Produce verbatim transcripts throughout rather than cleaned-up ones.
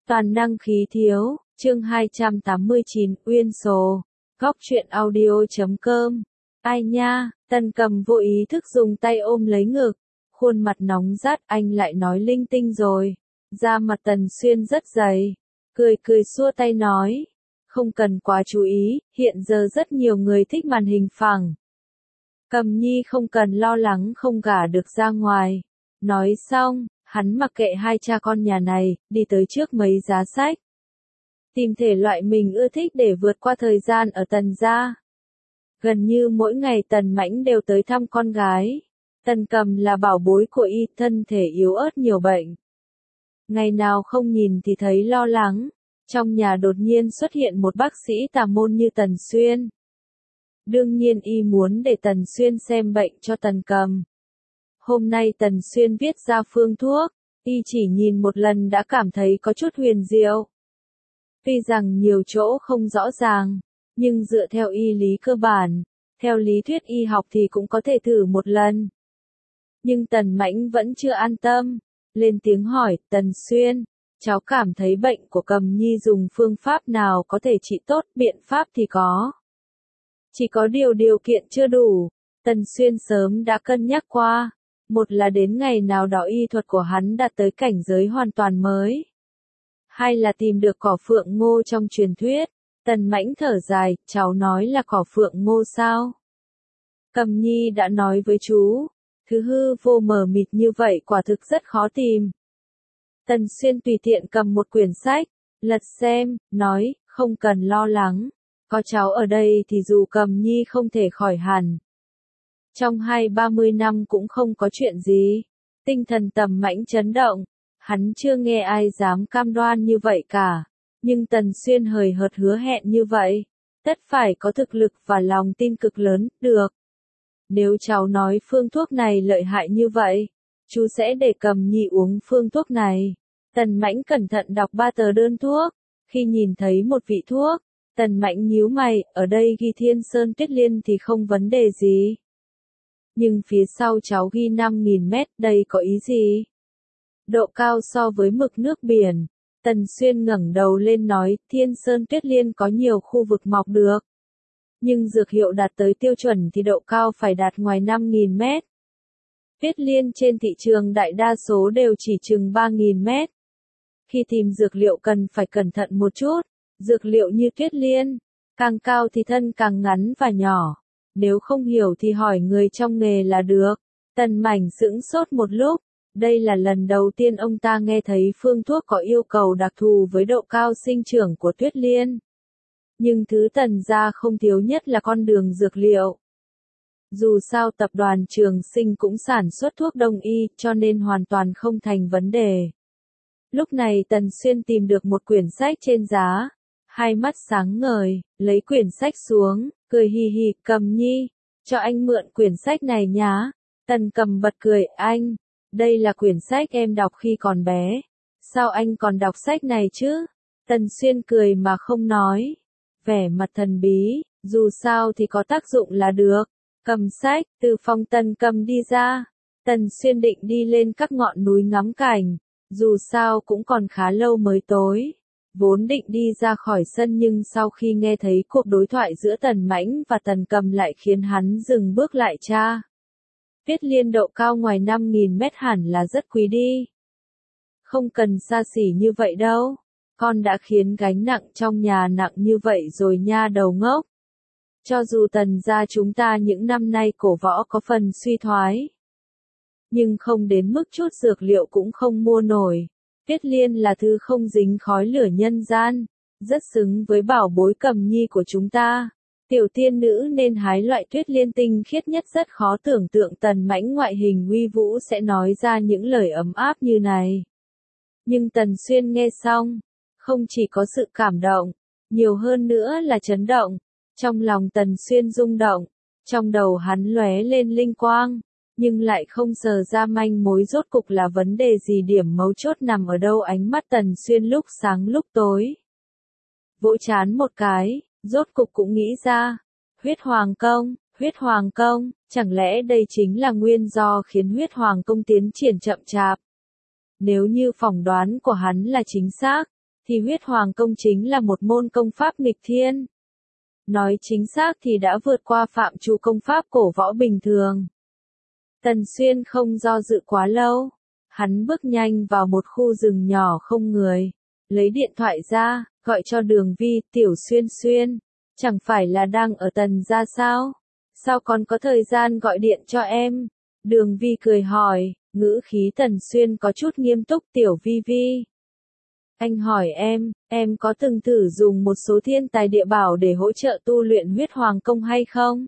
Toàn năng khí thiếu, chương hai trăm tám mươi chín, Uyên Sổ, góc truyện audio chấm com. Ai nha, Tần Cầm vô ý thức dùng tay ôm lấy ngực, khuôn mặt nóng rát, anh lại nói linh tinh rồi. Da mặt Tần Xuyên rất dày, cười cười xua tay nói, không cần quá chú ý, hiện giờ rất nhiều người thích màn hình phẳng. Cầm Nhi không cần lo lắng không gả được ra ngoài. Nói xong, hắn mặc kệ hai cha con nhà này, đi tới trước mấy giá sách. Tìm thể loại mình ưa thích để vượt qua thời gian ở Tần gia. Gần như mỗi ngày Tần Mãnh đều tới thăm con gái. Tần Cầm là bảo bối của y, thân thể yếu ớt nhiều bệnh. Ngày nào không nhìn thì thấy lo lắng. Trong nhà đột nhiên xuất hiện một bác sĩ tà môn như Tần Xuyên. Đương nhiên y muốn để Tần Xuyên xem bệnh cho Tần Cầm. Hôm nay Tần Xuyên viết ra phương thuốc, y chỉ nhìn một lần đã cảm thấy có chút huyền diệu. Tuy rằng nhiều chỗ không rõ ràng, nhưng dựa theo y lý cơ bản, theo lý thuyết y học thì cũng có thể thử một lần. Nhưng Tần Mãnh vẫn chưa an tâm, lên tiếng hỏi, Tần Xuyên, cháu cảm thấy bệnh của Cầm Nhi dùng phương pháp nào có thể trị tốt, biện pháp thì có. Chỉ có điều điều kiện chưa đủ, Tần Xuyên sớm đã cân nhắc qua. Một là đến ngày nào đó y thuật của hắn đạt tới cảnh giới hoàn toàn mới. Hai là tìm được cỏ phượng ngô trong truyền thuyết. Tần Mãnh thở dài, cháu nói là cỏ phượng ngô sao? Cầm Nhi đã nói với chú, thứ hư vô mờ mịt như vậy quả thực rất khó tìm. Tần Xuyên tùy tiện cầm một quyển sách, lật xem, nói, không cần lo lắng. Có cháu ở đây thì dù Cầm Nhi không thể khỏi hẳn. Trong hai ba mươi năm cũng không có chuyện gì. Tinh thần Tần Mãnh chấn động. Hắn chưa nghe ai dám cam đoan như vậy cả. Nhưng Tần Xuyên hời hợt hứa hẹn như vậy. Tất phải có thực lực và lòng tin cực lớn, được. Nếu cháu nói phương thuốc này lợi hại như vậy, chú sẽ để Cầm Nhi uống phương thuốc này. Tần Mãnh cẩn thận đọc ba tờ đơn thuốc. Khi nhìn thấy một vị thuốc, Tần Mãnh nhíu mày, ở đây ghi Thiên Sơn Tuyết Liên thì không vấn đề gì. Nhưng phía sau cháu ghi năm nghìn mét, đây có ý gì? Độ cao so với mực nước biển. Tần Xuyên ngẩng đầu lên nói, Thiên Sơn Tuyết Liên có nhiều khu vực mọc được. Nhưng dược hiệu đạt tới tiêu chuẩn thì độ cao phải đạt ngoài năm nghìn mét. Tuyết Liên trên thị trường đại đa số đều chỉ chừng ba nghìn mét. Khi tìm dược liệu cần phải cẩn thận một chút. Dược liệu như Tuyết Liên, càng cao thì thân càng ngắn và nhỏ. Nếu không hiểu thì hỏi người trong nghề là được. Tần Mãnh sững sốt một lúc. Đây là lần đầu tiên ông ta nghe thấy phương thuốc có yêu cầu đặc thù với độ cao sinh trưởng của Tuyết Liên. Nhưng thứ Tần gia không thiếu nhất là con đường dược liệu. Dù sao tập đoàn Trường Sinh cũng sản xuất thuốc đông y, cho nên hoàn toàn không thành vấn đề. Lúc này Tần Xuyên tìm được một quyển sách trên giá. Hai mắt sáng ngời, lấy quyển sách xuống, cười hì hì, Cầm Nhi, cho anh mượn quyển sách này nhá. Tần Cầm bật cười, anh, đây là quyển sách em đọc khi còn bé. Sao anh còn đọc sách này chứ? Tần Xuyên cười mà không nói. Vẻ mặt thần bí, dù sao thì có tác dụng là được. Cầm sách, từ phòng Tần Cầm đi ra. Tần Xuyên định đi lên các ngọn núi ngắm cảnh. Dù sao cũng còn khá lâu mới tối. Vốn định đi ra khỏi sân nhưng sau khi nghe thấy cuộc đối thoại giữa Tần Mãnh và Tần Cầm lại khiến hắn dừng bước lại cha. Tuyết Liên độ cao ngoài năm nghìn mét hẳn là rất quý đi. Không cần xa xỉ như vậy đâu. Con đã khiến gánh nặng trong nhà nặng như vậy rồi nha đầu ngốc. Cho dù Tần gia chúng ta những năm nay cổ võ có phần suy thoái. Nhưng không đến mức chút dược liệu cũng không mua nổi. Tuyết Liên là thứ không dính khói lửa nhân gian, rất xứng với bảo bối Cầm Nhi của chúng ta. Tiểu tiên nữ nên hái loại Tuyết Liên tinh khiết nhất, rất khó tưởng tượng Tần Mãnh ngoại hình uy vũ sẽ nói ra những lời ấm áp như này. Nhưng Tần Xuyên nghe xong, không chỉ có sự cảm động, nhiều hơn nữa là chấn động. Trong lòng Tần Xuyên rung động, trong đầu hắn lóe lên linh quang. Nhưng lại không sờ ra manh mối rốt cục là vấn đề gì, điểm mấu chốt nằm ở đâu. Ánh mắt Tần Xuyên lúc sáng lúc tối. Vỗ chán một cái, rốt cục cũng nghĩ ra. Huyết Hoàng Công, Huyết Hoàng Công, chẳng lẽ đây chính là nguyên do khiến Huyết Hoàng Công tiến triển chậm chạp? Nếu như phỏng đoán của hắn là chính xác, thì huyết hoàng công chính là một môn công pháp nghịch thiên. Nói chính xác thì đã vượt qua phạm trù công pháp cổ võ bình thường. Tần Xuyên không do dự quá lâu. Hắn bước nhanh vào một khu rừng nhỏ không người. Lấy điện thoại ra, gọi cho Đường Vi, Tiểu Xuyên Xuyên. Chẳng phải là đang ở Tần gia sao? Sao còn có thời gian gọi điện cho em? Đường Vi cười hỏi, ngữ khí Tần Xuyên có chút nghiêm túc. Tiểu Vi Vi. Anh hỏi em, em có từng thử dùng một số thiên tài địa bảo để hỗ trợ tu luyện huyết hoàng công hay không?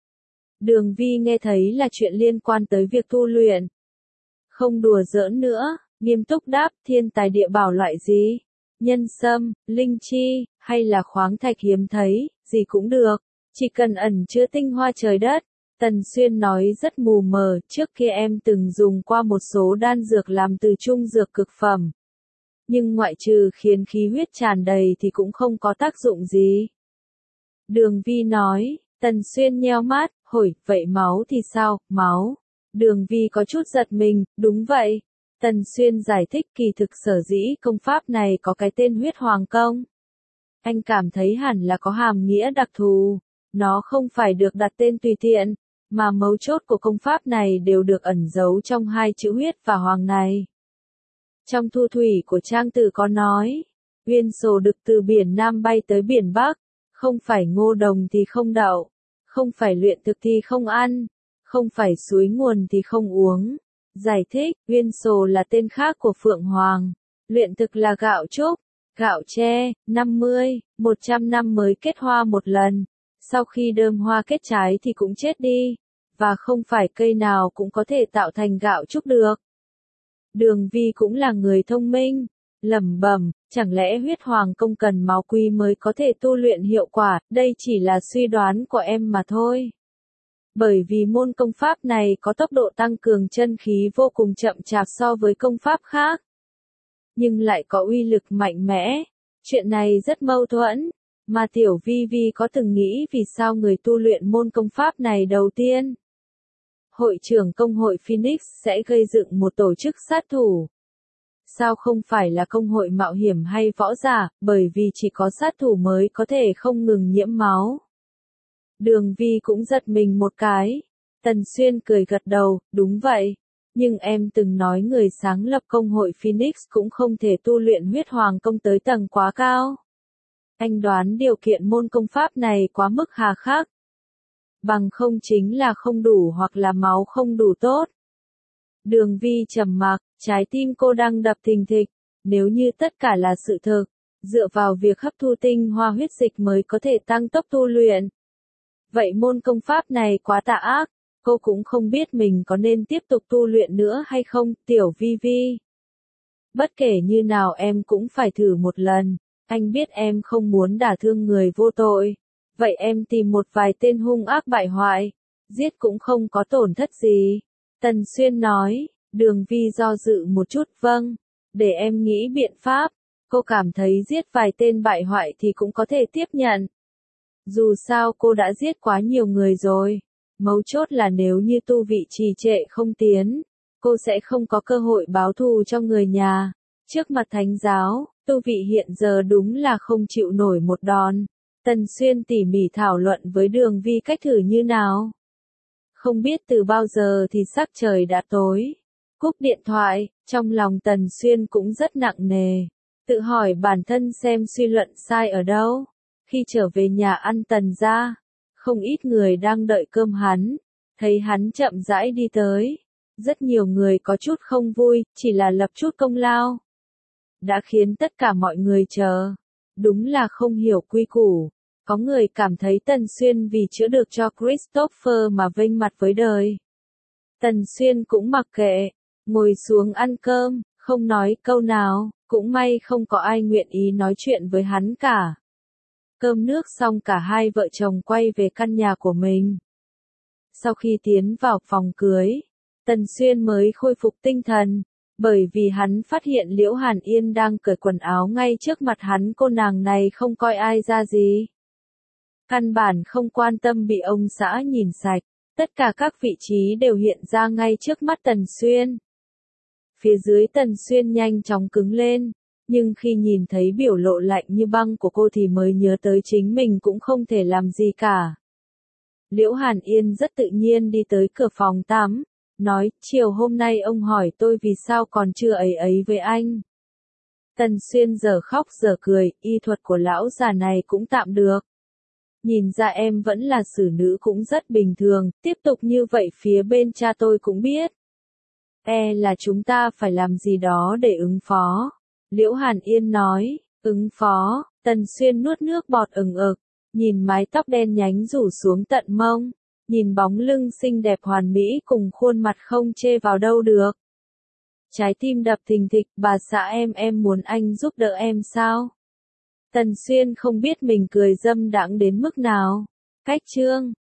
Đường Vi nghe thấy là chuyện liên quan tới việc tu luyện. Không đùa giỡn nữa, nghiêm túc đáp, thiên tài địa bảo loại gì? Nhân sâm, linh chi, hay là khoáng thạch hiếm thấy, gì cũng được, chỉ cần ẩn chứa tinh hoa trời đất. Tần Xuyên nói rất mù mờ, trước kia em từng dùng qua một số đan dược làm từ trung dược cực phẩm. Nhưng ngoại trừ khiến khí huyết tràn đầy thì cũng không có tác dụng gì. Đường Vi nói, Tần Xuyên nheo mắt, hỏi, vậy máu thì sao, máu? Đường Vi có chút giật mình, đúng vậy. Tần Xuyên giải thích kỳ thực sở dĩ công pháp này có cái tên huyết hoàng công. Anh cảm thấy hẳn là có hàm nghĩa đặc thù. Nó không phải được đặt tên tùy tiện, mà mấu chốt của công pháp này đều được ẩn giấu trong hai chữ huyết và hoàng này. Trong thu thủy của trang tử có nói, uyên sổ đực từ biển Nam bay tới biển Bắc, không phải ngô đồng thì không đậu, không phải luyện thực thì không ăn, không phải suối nguồn thì không uống. Giải thích, uyên sổ là tên khác của Phượng Hoàng, luyện thực là gạo trúc, gạo tre, năm mươi, một trăm năm mới kết hoa một lần, sau khi đơm hoa kết trái thì cũng chết đi, và không phải cây nào cũng có thể tạo thành gạo trúc được. Đường Vi cũng là người thông minh, lẩm bẩm, chẳng lẽ huyết hoàng công cần máu quý mới có thể tu luyện hiệu quả, đây chỉ là suy đoán của em mà thôi. Bởi vì môn công pháp này có tốc độ tăng cường chân khí vô cùng chậm chạp so với công pháp khác, nhưng lại có uy lực mạnh mẽ. Chuyện này rất mâu thuẫn, mà Tiểu Vi Vi có từng nghĩ vì sao người tu luyện môn công pháp này đầu tiên. Hội trưởng công hội Phoenix sẽ gây dựng một tổ chức sát thủ. Sao không phải là công hội mạo hiểm hay võ giả, bởi vì chỉ có sát thủ mới có thể không ngừng nhiễm máu. Đường Vi cũng giật mình một cái. Tần Xuyên cười gật đầu, đúng vậy. Nhưng em từng nói người sáng lập công hội Phoenix cũng không thể tu luyện huyết hoàng công tới tầng quá cao. Anh đoán điều kiện môn công pháp này quá mức hà khắc. Bằng không chính là không đủ hoặc là máu không đủ tốt. Đường Vi trầm mặc, trái tim cô đang đập thình thịch. Nếu như tất cả là sự thực, dựa vào việc hấp thu tinh hoa huyết dịch mới có thể tăng tốc tu luyện. Vậy môn công pháp này quá tà ác, cô cũng không biết mình có nên tiếp tục tu luyện nữa hay không, Tiểu Vi Vi. Bất kể như nào em cũng phải thử một lần, anh biết em không muốn đả thương người vô tội. Vậy em tìm một vài tên hung ác bại hoại, giết cũng không có tổn thất gì. Tần Xuyên nói, Đường Vi do dự một chút, vâng, để em nghĩ biện pháp. Cô cảm thấy giết vài tên bại hoại thì cũng có thể tiếp nhận. Dù sao cô đã giết quá nhiều người rồi. Mấu chốt là nếu như tu vị trì trệ không tiến, cô sẽ không có cơ hội báo thù cho người nhà. Trước mặt thánh giáo, tu vị hiện giờ đúng là không chịu nổi một đòn. Tần Xuyên tỉ mỉ thảo luận với Đường Vi cách thử như nào. Không biết từ bao giờ thì sắc trời đã tối. Cúp điện thoại, trong lòng Tần Xuyên cũng rất nặng nề. Tự hỏi bản thân xem suy luận sai ở đâu. Khi trở về nhà ăn Tần gia, không ít người đang đợi cơm hắn. Thấy hắn chậm rãi đi tới. Rất nhiều người có chút không vui, chỉ là lập chút công lao. Đã khiến tất cả mọi người chờ. Đúng là không hiểu quy củ. Có người cảm thấy Tần Xuyên vì chữa được cho Christopher mà vênh mặt với đời. Tần Xuyên cũng mặc kệ, ngồi xuống ăn cơm, không nói câu nào, cũng may không có ai nguyện ý nói chuyện với hắn cả. Cơm nước xong cả hai vợ chồng quay về căn nhà của mình. Sau khi tiến vào phòng cưới, Tần Xuyên mới khôi phục tinh thần, bởi vì hắn phát hiện Liễu Hàn Yên đang cởi quần áo ngay trước mặt hắn, cô nàng này không coi ai ra gì. Căn bản không quan tâm bị ông xã nhìn sạch, tất cả các vị trí đều hiện ra ngay trước mắt Tần Xuyên. Phía dưới Tần Xuyên nhanh chóng cứng lên, Nhưng khi nhìn thấy biểu lộ lạnh như băng của cô thì mới nhớ tới chính mình cũng không thể làm gì cả. Liễu Hàn Yên rất tự nhiên đi tới cửa phòng tắm, nói, chiều hôm nay ông hỏi tôi vì sao còn chưa ấy ấy với anh. Tần Xuyên giờ khóc giờ cười, y thuật của lão già này cũng tạm được. Nhìn ra em vẫn là xử nữ cũng rất bình thường, tiếp tục như vậy phía bên cha tôi cũng biết. E là chúng ta phải làm gì đó để ứng phó. Liễu Hàn Yên nói, ứng phó, Tần Xuyên nuốt nước bọt ừng ực, nhìn mái tóc đen nhánh rủ xuống tận mông, nhìn bóng lưng xinh đẹp hoàn mỹ cùng khuôn mặt không chê vào đâu được. Trái tim đập thình thịch, bà xã em em muốn anh giúp đỡ em sao? Tần Xuyên không biết mình cười dâm đãng đến mức nào. Cách chương